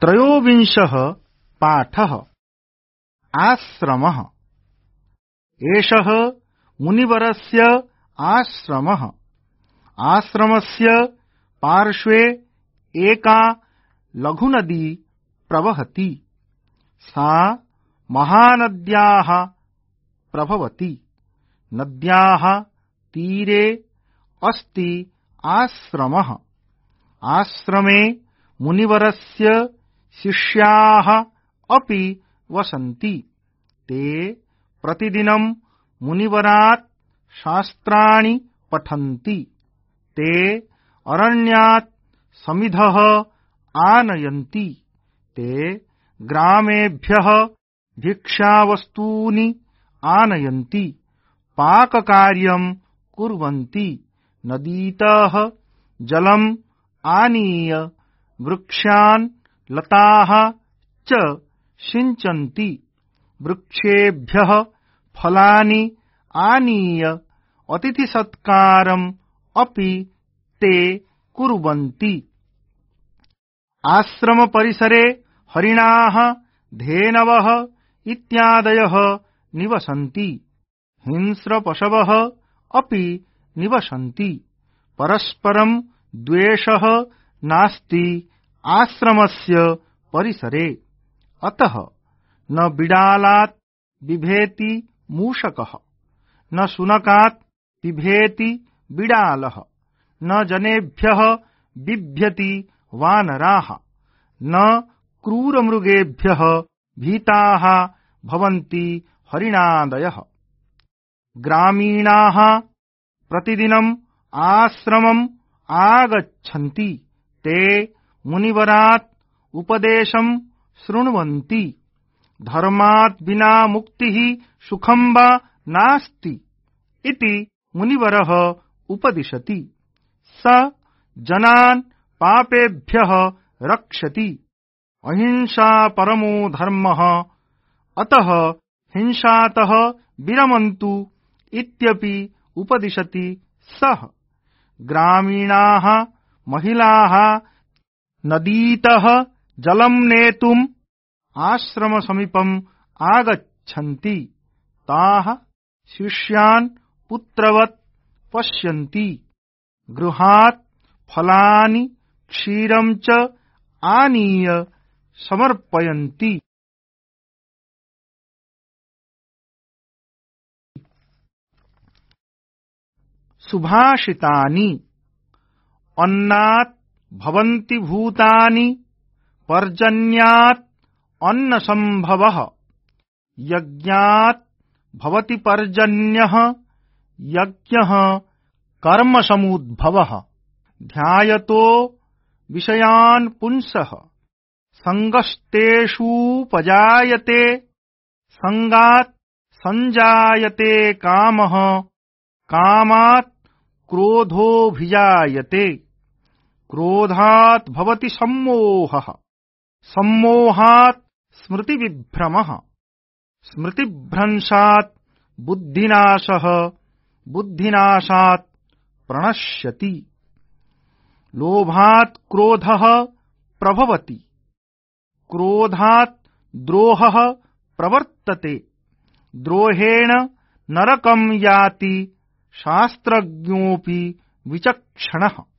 त्रयोविंशः पाठः आश्रमः। एषः मुनिवरस्य आश्रमः। आश्रमस्य पार्श्वे एका लघुनदी प्रवहति। सा महानद्याः प्रभवति। नद्याः तीरे अस्ति आश्रमः। आश्रमे मुनिवरस्य शिष्याः अपि वसन्ति। ते प्रतिदिनं मुनिवरात् शास्त्राणि पठन्ति। ते अरण्यात् समिधः आनयन्ति। ते ग्रामेभ्यः भिक्षावस्तूनि आनयन्ति। पाककार्यं कुर्वन्ति। नदीतः जलम् आनीय वृक्षान् लताः च सिञ्चन्ति। वृक्षेभ्यः फलानि आनीय अतिथिसत्कारम् अपि ते कुर्वन्ति। आश्रमपरिसरे हरिणाः, धेनवः इत्यादयः निवसन्ति। हिंस्रपशवः अपि निवसन्ति। परस्परं द्वेषः नास्ति आश्रमस्य परिसरे। अतः न बिडालात् बिभेति मूषकः, न शुनकात् बिभेति बिडालः, न जनेभ्यः बिभ्यति वानराः, न क्रूरमृगेभ्यः भीताः भवन्ति हरिणादयः। ग्रामीणाः प्रतिदिनम् आश्रमम् आगच्छन्ति। ते मुनिवरात् उपदेशं शृण्वन्ति। धर्मात् विना मुक्तिः सुखं वा नास्ति इति मुनिवरः उपदिशति। स जनान् पापेभ्यः रक्षति। अहिंसा परमो धर्मः, अतः हिंसातः विरमन्तु इत्यपि उपदिशति सः। ग्रामीणाः महिलाः नदीतः जलं नेतुम् आश्रमसमीपम् आगच्छन्ति। ताः शिष्यान् पुत्रवत् पश्यन्ति। गृहात् फलानि क्षीरं च आनीय समर्पयन्ति। सुभाषितानि। अन्नात् भवन्ति भूतानि, पर्जन्यात् अन्नसम्भवः। यज्ञात् भवति पर्जन्यः, यज्ञः कर्मसमुद्भवः। ध्यायतो विषयान् पुंसः, सङ्गस्तेषूपजायते। सङ्गात् सञ्जायते कामः, कामात् क्रोधोऽभिजायते। क्रोधात् भवति सम्मोहः, सम्मोहात् स्मृतिविभ्रमः। स्मृतिभ्रंशात् बुद्धिनाशः, बुद्धिनाशात् प्रणश्यति। लोभात् क्रोधः प्रभवति, क्रोधात् द्रोहः प्रवर्तते। द्रोहेण नरकं याति शास्त्रज्ञोऽपि विचक्षणः।